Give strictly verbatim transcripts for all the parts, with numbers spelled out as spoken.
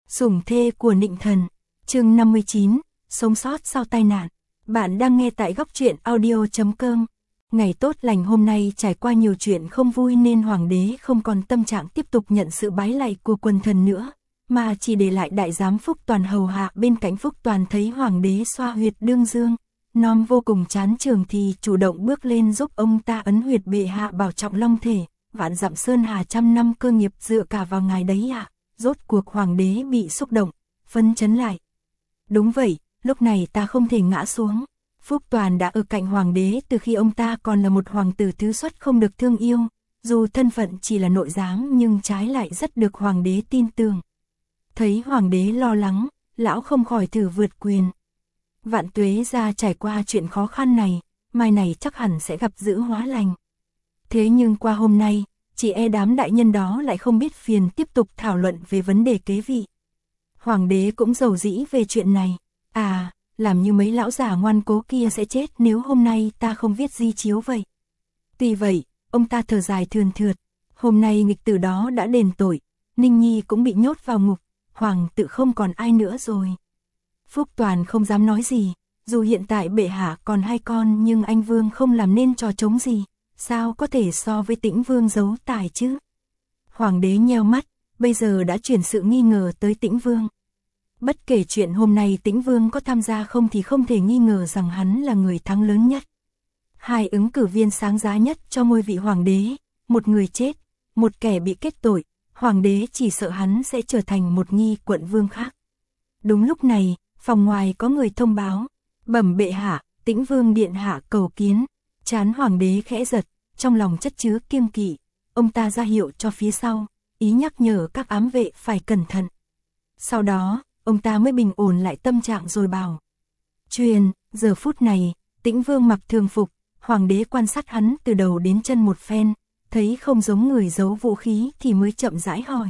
Sủng thê của Nịnh Thần, chương năm mươi chín, sống sót sau tai nạn. Bạn đang nghe tại góc truyện audio chấm com. Ngày tốt lành hôm nay trải qua nhiều chuyện không vui nên hoàng đế không còn tâm trạng tiếp tục nhận sự bái lạy của quần thần nữa, mà chỉ để lại đại giám Phúc Toàn hầu hạ bên cạnh. Phúc Toàn thấy hoàng đế xoa huyệt đương dương, nom vô cùng chán trường thì chủ động bước lên giúp ông ta ấn huyệt. Bệ hạ bảo trọng long thể, vạn dặm sơn hà trăm năm cơ nghiệp dựa cả vào ngài đấy ạ. À. Rốt cuộc hoàng đế bị xúc động, phấn chấn lại. Đúng vậy, lúc này ta không thể ngã xuống. Phúc Toàn đã ở cạnh hoàng đế từ khi ông ta còn là một hoàng tử thứ xuất không được thương yêu, dù thân phận chỉ là nội giám nhưng trái lại rất được hoàng đế tin tưởng. Thấy hoàng đế lo lắng, lão không khỏi thử vượt quyền. Vạn tuế gia trải qua chuyện khó khăn này, mai này chắc hẳn sẽ gặp dữ hóa lành. Thế nhưng qua hôm nay, chỉ e đám đại nhân đó lại không biết phiền tiếp tục thảo luận về vấn đề kế vị. Hoàng đế cũng rầu rĩ về chuyện này. À, làm như mấy lão già ngoan cố kia sẽ chết nếu hôm nay ta không viết di chiếu vậy. Tuy vậy, ông ta thở dài thườn thượt. Hôm nay nghịch tử đó đã đền tội, Ninh Nhi cũng bị nhốt vào ngục, hoàng tự không còn ai nữa rồi. Phúc Toàn không dám nói gì, dù hiện tại bệ hạ còn hai con nhưng anh Vương không làm nên trò trống gì. Sao có thể so với Tĩnh Vương giấu tài chứ? Hoàng đế nheo mắt, bây giờ đã chuyển sự nghi ngờ tới Tĩnh Vương. Bất kể chuyện hôm nay Tĩnh Vương có tham gia không thì không thể nghi ngờ rằng hắn là người thắng lớn nhất. Hai ứng cử viên sáng giá nhất cho ngôi vị hoàng đế, một người chết, một kẻ bị kết tội, hoàng đế chỉ sợ hắn sẽ trở thành một nghi quận vương khác. Đúng lúc này, phòng ngoài có người thông báo, bẩm bệ hạ, Tĩnh Vương điện hạ cầu kiến. Trán hoàng đế khẽ giật, trong lòng chất chứa kiêng kỵ, ông ta ra hiệu cho phía sau, ý nhắc nhở các ám vệ phải cẩn thận. Sau đó, ông ta mới bình ổn lại tâm trạng rồi bảo. Truyền, giờ phút này, Tĩnh Vương mặc thường phục, hoàng đế quan sát hắn từ đầu đến chân một phen, thấy không giống người giấu vũ khí thì mới chậm rãi hỏi.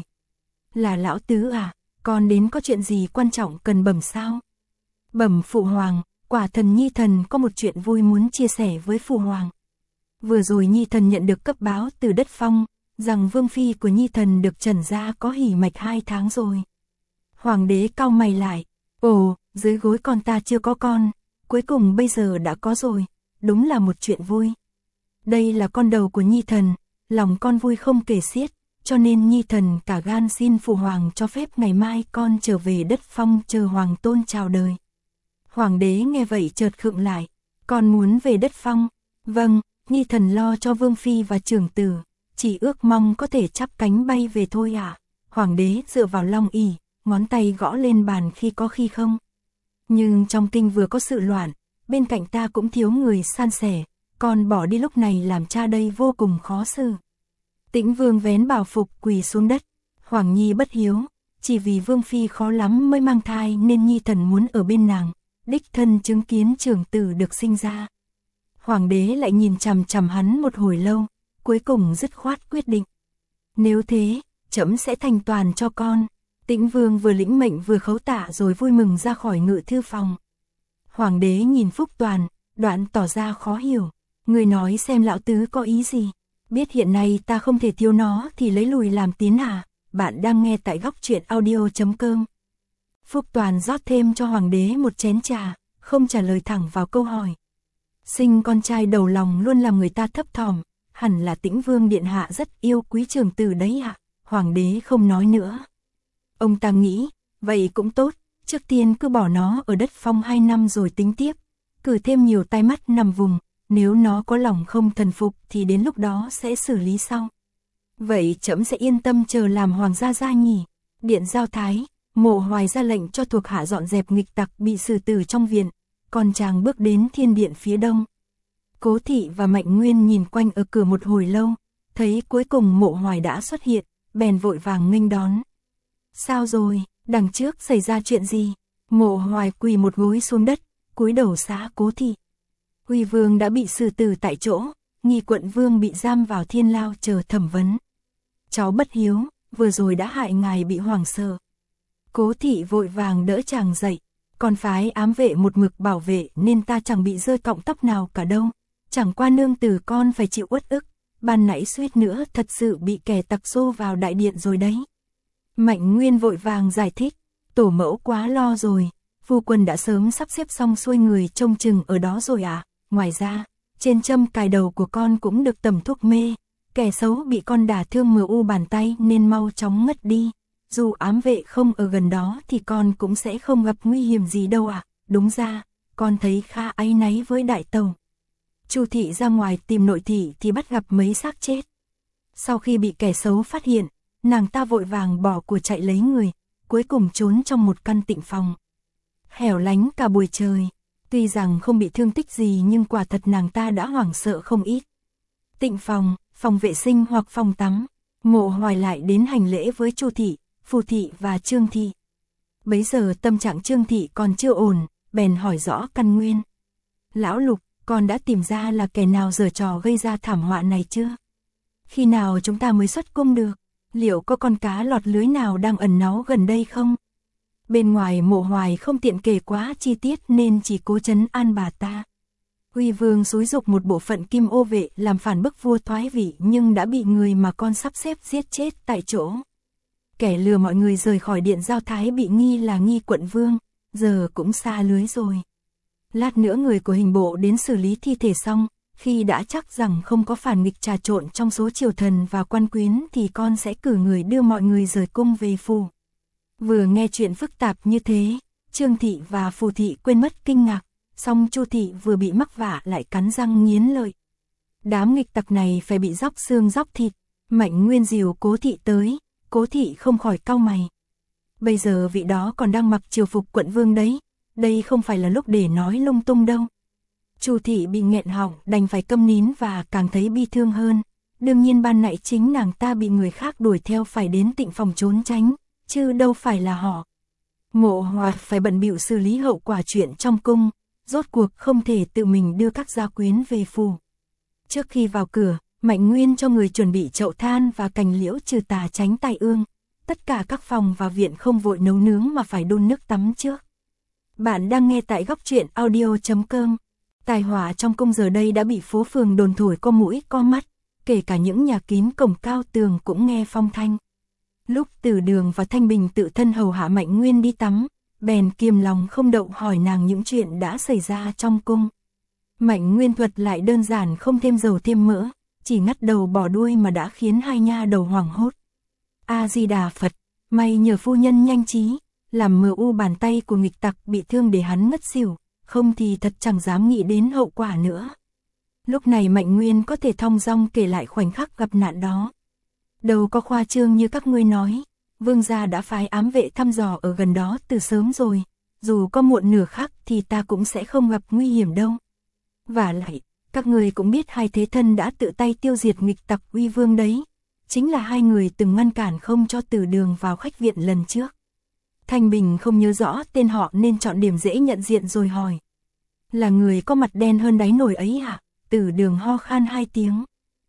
Là lão tứ à, còn đến có chuyện gì quan trọng cần bẩm sao? Bẩm phụ hoàng. Quả thần Nhi thần có một chuyện vui muốn chia sẻ với phụ hoàng. Vừa rồi Nhi thần nhận được cấp báo từ đất phong, rằng vương phi của Nhi thần được trần gia có hỉ mạch hai tháng rồi. Hoàng đế cau mày lại, ồ, dưới gối con ta chưa có con, cuối cùng bây giờ đã có rồi, đúng là một chuyện vui. Đây là con đầu của Nhi thần, lòng con vui không kể xiết, cho nên Nhi thần cả gan xin phụ hoàng cho phép ngày mai con trở về đất phong chờ hoàng tôn chào đời. Hoàng đế nghe vậy chợt khựng lại, con muốn về đất phong, vâng, Nhi thần lo cho vương phi và trưởng tử, chỉ ước mong có thể chắp cánh bay về thôi ạ. À. Hoàng đế dựa vào long ỷ, ngón tay gõ lên bàn khi có khi không. Nhưng trong kinh vừa có sự loạn, bên cạnh ta cũng thiếu người san sẻ, con bỏ đi lúc này làm cha đây vô cùng khó xử. Tĩnh Vương vén bào phục quỳ xuống đất, Hoàng Nhi bất hiếu, chỉ vì vương phi khó lắm mới mang thai nên Nhi thần muốn ở bên nàng. Đích thân chứng kiến trưởng tử được sinh ra. Hoàng đế lại nhìn chằm chằm hắn một hồi lâu, cuối cùng dứt khoát quyết định. Nếu thế, trẫm sẽ thành toàn cho con. Tĩnh Vương vừa lĩnh mệnh vừa khấu tạ rồi vui mừng ra khỏi ngự thư phòng. Hoàng đế nhìn Phúc Toàn, đoạn tỏ ra khó hiểu. Người nói xem lão tứ có ý gì. Biết hiện nay ta không thể thiếu nó thì lấy lùi làm tiến à. Bạn đang nghe tại góc truyện audio chấm com. Phúc Toàn rót thêm cho hoàng đế một chén trà, không trả lời thẳng vào câu hỏi. Sinh con trai đầu lòng luôn làm người ta thấp thỏm, hẳn là Tĩnh Vương điện hạ rất yêu quý trưởng tử đấy ạ. À? Hoàng đế không nói nữa. Ông ta nghĩ, vậy cũng tốt, trước tiên cứ bỏ nó ở đất phong hai năm rồi tính tiếp, cử thêm nhiều tai mắt nằm vùng, nếu nó có lòng không thần phục thì đến lúc đó sẽ xử lý sau. Vậy trẫm sẽ yên tâm chờ làm hoàng gia gia nhỉ. Điện Giao Thái, Mộ Hoài ra lệnh cho thuộc hạ dọn dẹp nghịch tặc bị xử tử trong viện, còn chàng bước đến thiên điện phía đông. Cố Thị và Mạnh Nguyên nhìn quanh ở cửa một hồi lâu, thấy cuối cùng Mộ Hoài đã xuất hiện, bèn vội vàng nghênh đón. Sao rồi, đằng trước xảy ra chuyện gì? Mộ Hoài quỳ một gối xuống đất, cúi đầu xá Cố Thị. Huy Vương đã bị xử tử tại chỗ, Nghi quận vương bị giam vào thiên lao chờ thẩm vấn. Cháu bất hiếu, vừa rồi đã hại ngài bị hoảng sợ. Cố Thị vội vàng đỡ chàng dậy, còn phái ám vệ một mực bảo vệ nên ta chẳng bị rơi cọng tóc nào cả đâu. Chẳng qua nương tử con phải chịu uất ức, ban nãy suýt nữa thật sự bị kẻ tặc xô vào đại điện rồi đấy. Mạnh Nguyên vội vàng giải thích, Tổ mẫu quá lo rồi, phu quân đã sớm sắp xếp xong xuôi người trông chừng ở đó rồi à, ngoài ra, trên châm cài đầu của con cũng được tẩm thuốc mê, kẻ xấu bị con đả thương mờ u bàn tay nên mau chóng ngất đi, dù ám vệ không ở gần đó thì con cũng sẽ không gặp nguy hiểm gì đâu ạ, đúng ra, con thấy khá áy náy với đại tẩu. Chu thị ra ngoài tìm nội thị thì bắt gặp mấy xác chết. Sau khi bị kẻ xấu phát hiện, nàng ta vội vàng bỏ của chạy lấy người, cuối cùng trốn trong một căn tịnh phòng. Hẻo lánh cả buổi trời, tuy rằng không bị thương tích gì nhưng quả thật nàng ta đã hoảng sợ không ít. Tịnh phòng, phòng vệ sinh hoặc phòng tắm, Mộ Hoài lại đến hành lễ với Chu thị, Phù thị và Trương thị. Bấy giờ tâm trạng Trương thị còn chưa ổn, bèn hỏi rõ căn nguyên. Lão Lục, con đã tìm ra là kẻ nào giở trò gây ra thảm họa này chưa? Khi nào chúng ta mới xuất cung được? Liệu có con cá lọt lưới nào đang ẩn náu gần đây không? Bên ngoài Mộ Hoài không tiện kể quá chi tiết nên chỉ cố trấn an bà ta. Huy Vương xúi giục một bộ phận kim ô vệ làm phản bức vua thoái vị nhưng đã bị người mà con sắp xếp giết chết tại chỗ. Kẻ lừa mọi người rời khỏi điện Giao Thái bị nghi là Nghi Quận Vương, giờ cũng xa lưới rồi. Lát nữa người của hình bộ đến xử lý thi thể xong, khi đã chắc rằng không có phản nghịch trà trộn trong số triều thần và quan quyến thì con sẽ cử người đưa mọi người rời cung về phủ. Vừa nghe chuyện phức tạp như thế, Trương thị và Phù thị quên mất kinh ngạc, song Chu thị vừa bị mắc vả lại cắn răng nghiến lợi. Đám nghịch tặc này phải bị róc xương róc thịt, Mạnh Nguyên dìu Cố thị tới, Cố thị không khỏi cau mày. Bây giờ vị đó còn đang mặc triều phục quận vương đấy, đây không phải là lúc để nói lung tung đâu. Chu thị bị nghẹn họng đành phải câm nín và càng thấy bi thương hơn. Đương nhiên ban nãy chính nàng ta bị người khác đuổi theo phải đến tịnh phòng trốn tránh, chứ đâu phải là họ. Mộ Hoài phải bận bịu xử lý hậu quả chuyện trong cung, rốt cuộc không thể tự mình đưa các gia quyến về phủ. Trước khi vào cửa, Mạnh Nguyên cho người chuẩn bị chậu than và cành liễu trừ tà tránh tai ương. Tất cả các phòng và viện không vội nấu nướng mà phải đun nước tắm trước. Bạn đang nghe tại góc truyện audio chấm com. Tai họa trong cung giờ đây đã bị phố phường đồn thổi co mũi co mắt, kể cả những nhà kín cổng cao tường cũng nghe phong thanh. Lúc Tử Đường và Thanh Bình tự thân hầu hạ Mạnh Nguyên đi tắm, bèn kiềm lòng không đậu hỏi nàng những chuyện đã xảy ra trong cung. Mạnh Nguyên thuật lại đơn giản không thêm dầu thêm mỡ, chỉ ngắt đầu bỏ đuôi mà đã khiến hai nha đầu hoảng hốt. A-di-đà Phật, may nhờ phu nhân nhanh trí, làm mờ u bàn tay của nghịch tặc bị thương để hắn ngất xỉu, không thì thật chẳng dám nghĩ đến hậu quả nữa. Lúc này Mạnh Nguyên có thể thong dong kể lại khoảnh khắc gặp nạn đó. Đâu có khoa trương như các ngươi nói, vương gia đã phái ám vệ thăm dò ở gần đó từ sớm rồi, dù có muộn nửa khắc thì ta cũng sẽ không gặp nguy hiểm đâu. Và lại, các người cũng biết hai thế thân đã tự tay tiêu diệt nghịch tặc Uy Vương đấy, chính là hai người từng ngăn cản không cho Tử Đường vào khách viện lần trước. Thanh Bình không nhớ rõ tên họ nên chọn điểm dễ nhận diện rồi hỏi. Là người có mặt đen hơn đáy nồi ấy hả? Tử Đường ho khan hai tiếng.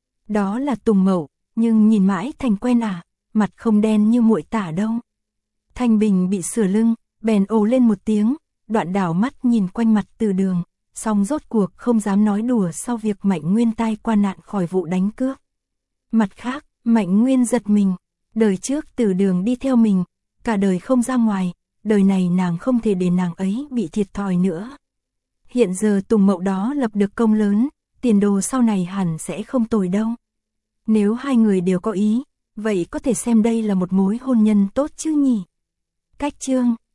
Đó là Tùng Mậu, nhưng nhìn mãi thành quen à, mặt không đen như muội tả đâu. Thanh Bình bị sửa lưng, bèn ồ lên một tiếng, đoạn đảo mắt nhìn quanh mặt Tử Đường, song rốt cuộc không dám nói đùa sau việc Mạnh Nguyên tai qua nạn khỏi vụ đánh cướp. Mặt khác, Mạnh Nguyên giật mình, đời trước Tử Đường đi theo mình, cả đời không ra ngoài, đời này nàng không thể để nàng ấy bị thiệt thòi nữa. Hiện giờ Tùng Mậu đó lập được công lớn, tiền đồ sau này hẳn sẽ không tồi đâu. Nếu hai người đều có ý, vậy có thể xem đây là một mối hôn nhân tốt chứ nhỉ? Cách chương